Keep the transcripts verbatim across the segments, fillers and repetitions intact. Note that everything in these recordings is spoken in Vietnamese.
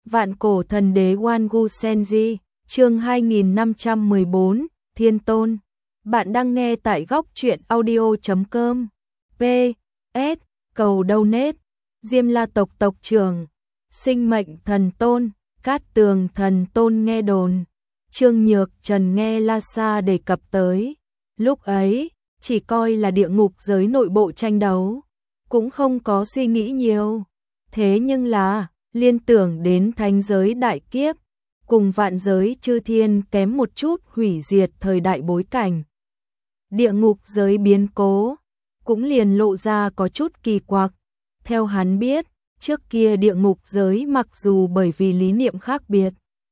Vạn cổ thần đế Wangu Senji, chương hai nghìn năm trăm mười bốn, Thiên Tôn. Bạn đang nghe tại góc truyện audio chấm com. P. S. Cầu donate. Diêm La tộc tộc trưởng, Sinh mệnh thần tôn, Cát Tường thần tôn nghe đồn. Trương Nhược Trần nghe La Sa đề cập tới. Lúc ấy, chỉ coi là địa ngục giới nội bộ tranh đấu, cũng không có suy nghĩ nhiều. Thế nhưng là, liên tưởng đến thánh giới đại kiếp, cùng vạn giới chư thiên kém một chút hủy diệt thời đại bối cảnh. Địa ngục giới biến cố, cũng liền lộ ra có chút kỳ quặc. Theo hắn biết, trước kia địa ngục giới mặc dù bởi vì lý niệm khác biệt,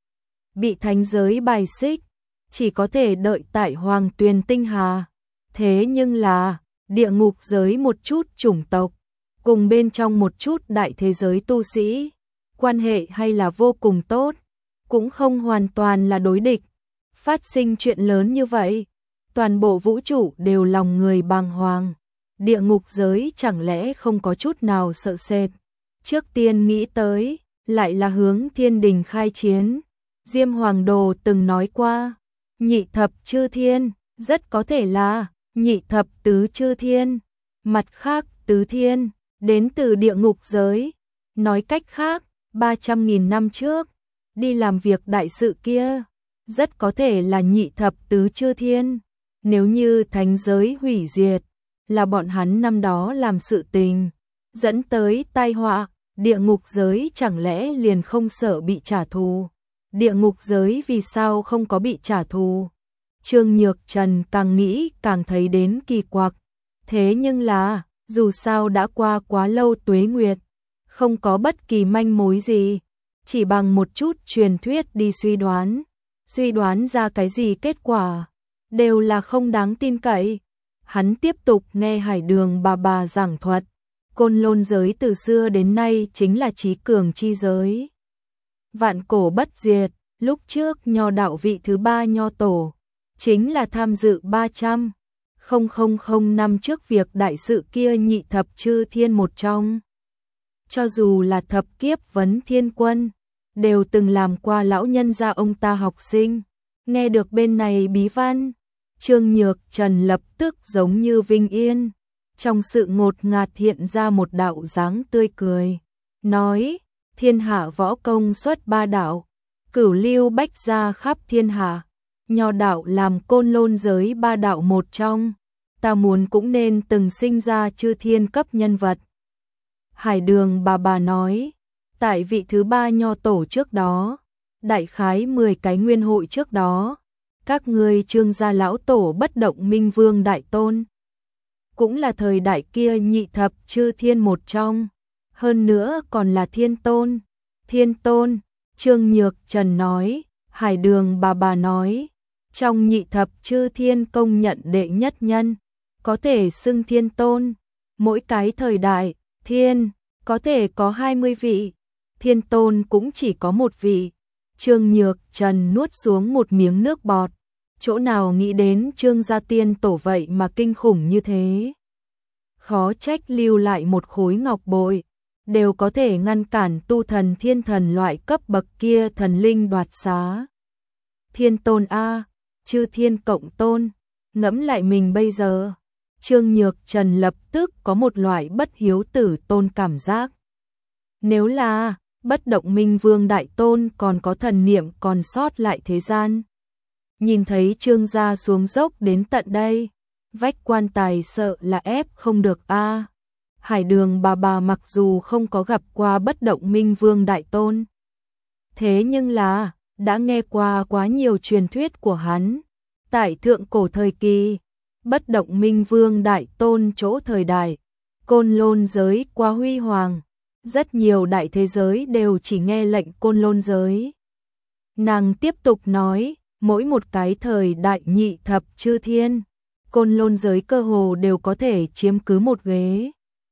bị thánh giới bài xích, chỉ có thể đợi tại Hoàng Tuyền Tinh Hà. Thế nhưng là, địa ngục giới một chút chủng tộc, cùng bên trong một chút đại thế giới tu sĩ, quan hệ hay là vô cùng tốt, cũng không hoàn toàn là đối địch. Phát sinh chuyện lớn như vậy, toàn bộ vũ trụ đều lòng người bàng hoàng. Địa ngục giới chẳng lẽ không có chút nào sợ sệt? Trước tiên nghĩ tới, lại là hướng thiên đình khai chiến. Diêm Hoàng Đồ từng nói qua, nhị thập chư thiên, rất có thể là nhị thập tứ chư thiên. Mặt khác, tứ thiên, đến từ địa ngục giới. Nói cách khác, ba trăm nghìn năm trước, đi làm việc đại sự kia, rất có thể là nhị thập tứ chư thiên. Nếu như thánh giới hủy diệt, là bọn hắn năm đó làm sự tình, dẫn tới tai họa, địa ngục giới chẳng lẽ liền không sợ bị trả thù? Địa ngục giới vì sao không có bị trả thù? Trương Nhược Trần càng nghĩ càng thấy đến kỳ quặc. Thế nhưng là, dù sao đã qua quá lâu tuế nguyệt, không có bất kỳ manh mối gì, chỉ bằng một chút truyền thuyết đi suy đoán, suy đoán ra cái gì kết quả, đều là không đáng tin cậy. Hắn tiếp tục nghe Hải Đường bà bà giảng thuật, Côn Lôn giới từ xưa đến nay chính là trí cường chi giới. Vạn cổ bất diệt, lúc trước nho đạo vị thứ ba nho tổ, chính là tham dự ba trăm nghìn năm trước việc đại sự kia nhị thập chư thiên một trong. Cho dù là thập kiếp vấn thiên quân, đều từng làm qua lão nhân gia ông ta học sinh. Nghe được bên này bí văn, Trương Nhược Trần lập tức giống như vinh yên, trong sự ngột ngạt hiện ra một đạo dáng tươi cười, nói: thiên hạ võ công xuất ba đạo, cửu lưu bách gia khắp thiên hạ, nho đạo làm Côn Lôn giới ba đạo một trong, ta muốn cũng nên từng sinh ra chư thiên cấp nhân vật. Hải Đường bà bà nói, tại vị thứ ba nho tổ trước đó, đại khái mười cái nguyên hội trước đó, các ngươi Trương gia lão tổ bất động minh vương đại tôn, cũng là thời đại kia nhị thập chư thiên một trong, hơn nữa còn là thiên tôn. Thiên tôn, Trương Nhược Trần nói. Hải Đường bà bà nói, trong nhị thập chư thiên công nhận đệ nhất nhân, có thể xưng thiên tôn. Mỗi cái thời đại, thiên, có thể có hai mươi vị, thiên tôn cũng chỉ có một vị. Trương Nhược Trần nuốt xuống một miếng nước bọt, chỗ nào nghĩ đến Trương gia tiên tổ vậy mà kinh khủng như thế. Khó trách lưu lại một khối ngọc bội, đều có thể ngăn cản tu thần thiên thần loại cấp bậc kia thần linh đoạt xá. Thiên tôn a, chư thiên cộng tôn, ngẫm lại mình bây giờ. Trương Nhược Trần lập tức có một loại bất hiếu tử tôn cảm giác. Nếu là bất động minh vương đại tôn còn có thần niệm còn sót lại thế gian, nhìn thấy Trương gia xuống dốc đến tận đây, vách quan tài sợ là ép không được a. Hải Đường bà bà mặc dù không có gặp qua bất động minh vương đại tôn, thế nhưng là đã nghe qua quá nhiều truyền thuyết của hắn. Tại thượng cổ thời kỳ, bất động minh vương đại tôn chỗ thời đại, Côn Lôn giới quá huy hoàng, rất nhiều đại thế giới đều chỉ nghe lệnh Côn Lôn giới. Nàng tiếp tục nói, mỗi một cái thời đại nhị thập chư thiên, Côn Lôn giới cơ hồ đều có thể chiếm cứ một ghế.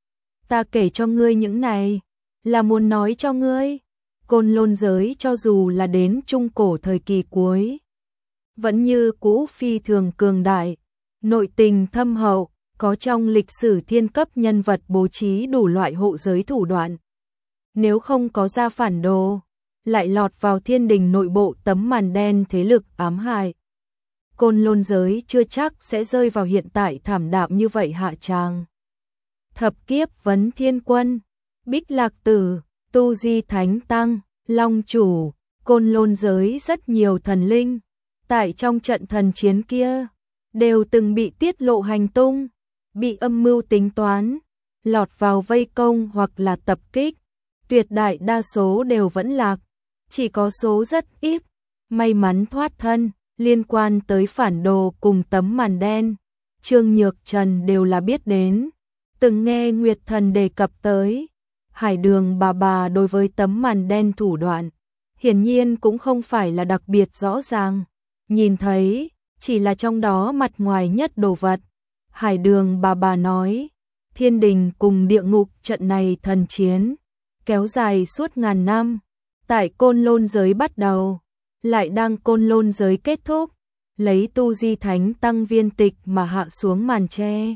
Ta kể cho ngươi những này, là muốn nói cho ngươi, Côn Lôn giới cho dù là đến trung cổ thời kỳ cuối, vẫn như cũ phi thường cường đại, nội tình thâm hậu, có trong lịch sử thiên cấp nhân vật bố trí đủ loại hộ giới thủ đoạn. Nếu không có ra phản đồ, lại lọt vào thiên đình nội bộ tấm màn đen thế lực ám hại. Côn Lôn giới chưa chắc sẽ rơi vào hiện tại thảm đạm như vậy hạ tràng. Thập kiếp vấn thiên quân, Bích Lạc Tử, Tu Di Thánh Tăng, Long Chủ, Côn Lôn giới rất nhiều thần linh. Tại trong trận thần chiến kia, đều từng bị tiết lộ hành tung, bị âm mưu tính toán, lọt vào vây công hoặc là tập kích. Tuyệt đại đa số đều vẫn lạc, chỉ có số rất ít may mắn thoát thân. Liên quan tới phản đồ cùng tấm màn đen, Trương Nhược Trần đều là biết đến, từng nghe Nguyệt Thần đề cập tới. Hải Đường bà bà đối với tấm màn đen thủ đoạn, hiển nhiên cũng không phải là đặc biệt rõ ràng, nhìn thấy chỉ là trong đó mặt ngoài nhất đồ vật. Hải Đường bà bà nói, thiên đình cùng địa ngục trận này thần chiến, kéo dài suốt ngàn năm, tại Côn Lôn giới bắt đầu, lại đang Côn Lôn giới kết thúc, lấy Tu Di Thánh Tăng viên tịch mà hạ xuống màn tre.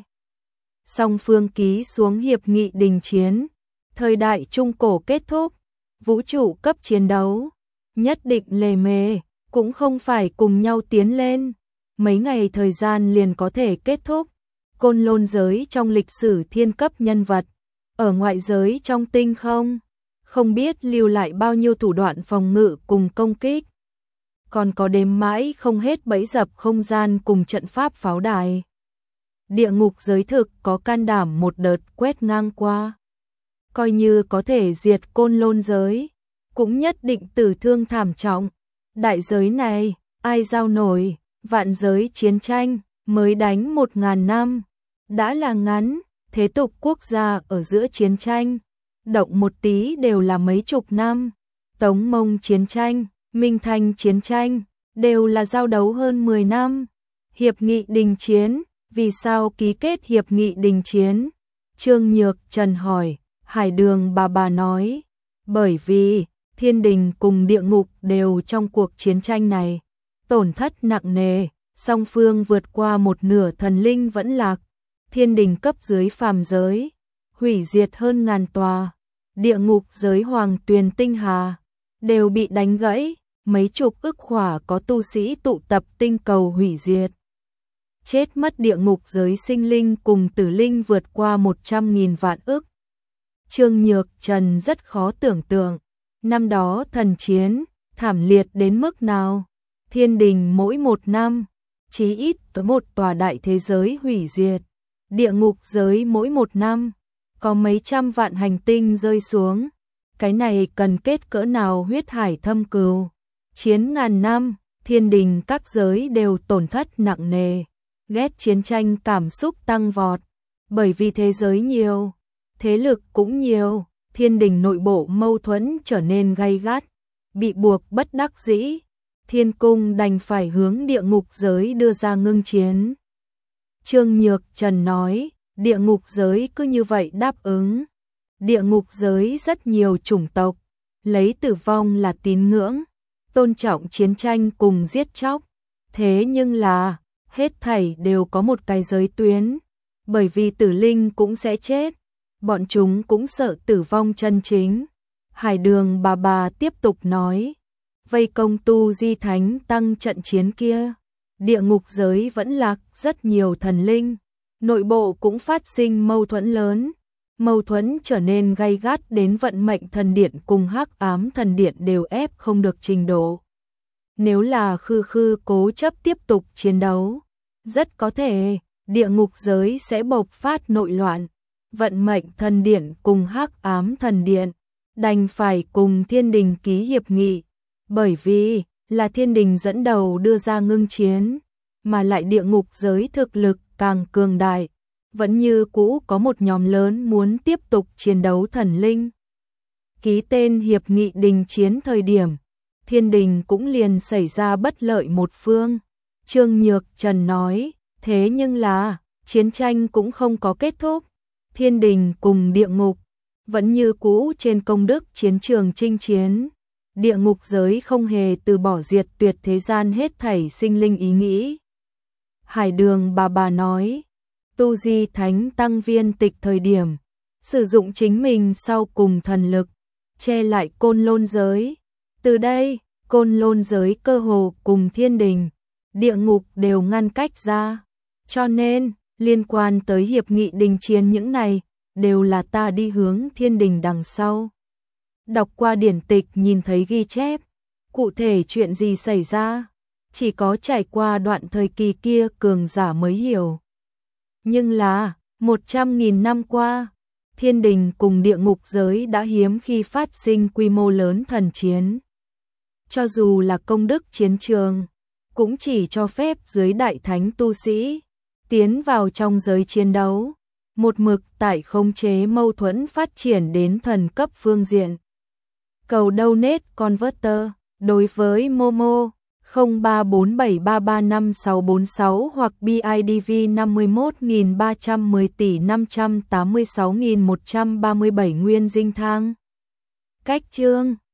Song phương ký xuống hiệp nghị đình chiến, thời đại trung cổ kết thúc, vũ trụ cấp chiến đấu, nhất định lề mề, cũng không phải cùng nhau tiến lên, mấy ngày thời gian liền có thể kết thúc. Côn Lôn giới trong lịch sử thiên cấp nhân vật, ở ngoại giới trong tinh không, không biết lưu lại bao nhiêu thủ đoạn phòng ngự cùng công kích. Còn có đếm mãi không hết bẫy dập không gian cùng trận pháp pháo đài. Địa ngục giới thực có can đảm một đợt quét ngang qua. Coi như có thể diệt Côn Lôn giới, cũng nhất định tử thương thảm trọng. Đại giới này, ai giao nổi, vạn giới chiến tranh, mới đánh một ngàn năm. Đã là ngắn, thế tục quốc gia ở giữa chiến tranh, động một tí đều là mấy chục năm. Tống Mông chiến tranh, Minh Thanh chiến tranh, đều là giao đấu hơn mười năm. Hiệp nghị đình chiến, vì sao ký kết hiệp nghị đình chiến? Trương Nhược Trần hỏi. Hải Đường bà bà nói, bởi vì thiên đình cùng địa ngục đều trong cuộc chiến tranh này, tổn thất nặng nề, song phương vượt qua một nửa thần linh vẫn lạc, thiên đình cấp dưới phàm giới, hủy diệt hơn ngàn tòa, địa ngục giới hoàng tuyền tinh hà, đều bị đánh gãy, mấy chục ức khỏa có tu sĩ tụ tập tinh cầu hủy diệt. Chết mất địa ngục giới sinh linh cùng tử linh vượt qua một trăm nghìn vạn ức. Trương Nhược Trần rất khó tưởng tượng, năm đó thần chiến, thảm liệt đến mức nào. Thiên đình mỗi một năm, chí ít tới một tòa đại thế giới hủy diệt. Địa ngục giới mỗi một năm, có mấy trăm vạn hành tinh rơi xuống. Cái này cần kết cỡ nào huyết hải thâm cừu. Chiến ngàn năm, thiên đình các giới đều tổn thất nặng nề. Ghét chiến tranh cảm xúc tăng vọt, bởi vì thế giới nhiều, thế lực cũng nhiều, thiên đình nội bộ mâu thuẫn trở nên gay gắt, bị buộc bất đắc dĩ, thiên cung đành phải hướng địa ngục giới đưa ra ngưng chiến. Trương Nhược Trần nói, địa ngục giới cứ như vậy đáp ứng. Địa ngục giới rất nhiều chủng tộc, lấy tử vong là tín ngưỡng, tôn trọng chiến tranh cùng giết chóc. Thế nhưng là, hết thảy đều có một cái giới tuyến, bởi vì tử linh cũng sẽ chết, bọn chúng cũng sợ tử vong chân chính. Hải Đường bà bà tiếp tục nói, vây công Tu Di Thánh Tăng trận chiến kia, địa ngục giới vẫn lạc rất nhiều thần linh, nội bộ cũng phát sinh mâu thuẫn lớn, mâu thuẫn trở nên gay gắt đến vận mệnh thần điện cùng hắc ám thần điện đều ép không được trình độ. Nếu là khư khư cố chấp tiếp tục chiến đấu, rất có thể địa ngục giới sẽ bộc phát nội loạn, vận mệnh thần điện cùng hắc ám thần điện đành phải cùng thiên đình ký hiệp nghị, bởi vì là thiên đình dẫn đầu đưa ra ngưng chiến, mà lại địa ngục giới thực lực càng cường đại, vẫn như cũ có một nhóm lớn muốn tiếp tục chiến đấu thần linh. Ký tên hiệp nghị đình chiến thời điểm, thiên đình cũng liền xảy ra bất lợi một phương. Trương Nhược Trần nói, thế nhưng là, chiến tranh cũng không có kết thúc, thiên đình cùng địa ngục vẫn như cũ trên công đức chiến trường chinh chiến. Địa ngục giới không hề từ bỏ diệt tuyệt thế gian hết thảy sinh linh ý nghĩ. Hải Đường bà bà nói, Tu Di Thánh Tăng viên tịch thời điểm, sử dụng chính mình sau cùng thần lực, che lại Côn Lôn giới, Từ đây, côn lôn giới cơ hồ cùng thiên đình, địa ngục đều ngăn cách ra. Cho nên, liên quan tới hiệp nghị đình chiến những này, đều là ta đi hướng thiên đình đằng sau. Đọc qua điển tịch nhìn thấy ghi chép, cụ thể chuyện gì xảy ra, chỉ có trải qua đoạn thời kỳ kia cường giả mới hiểu. Nhưng là, một trăm nghìn năm qua, thiên đình cùng địa ngục giới đã hiếm khi phát sinh quy mô lớn thần chiến. Cho dù là công đức chiến trường, cũng chỉ cho phép dưới đại thánh tu sĩ tiến vào trong giới chiến đấu, một mực tại khống chế mâu thuẫn phát triển đến thần cấp phương diện. Cầu donate converter đối với Momo không ba bốn bảy ba ba năm sáu bốn sáu hoặc bê i đê vê năm mươi mốt nghìn ba trăm mười tỷ năm trăm tám mươi sáu nghìn một trăm ba mươi bảy nguyên dinh thang. Cách chương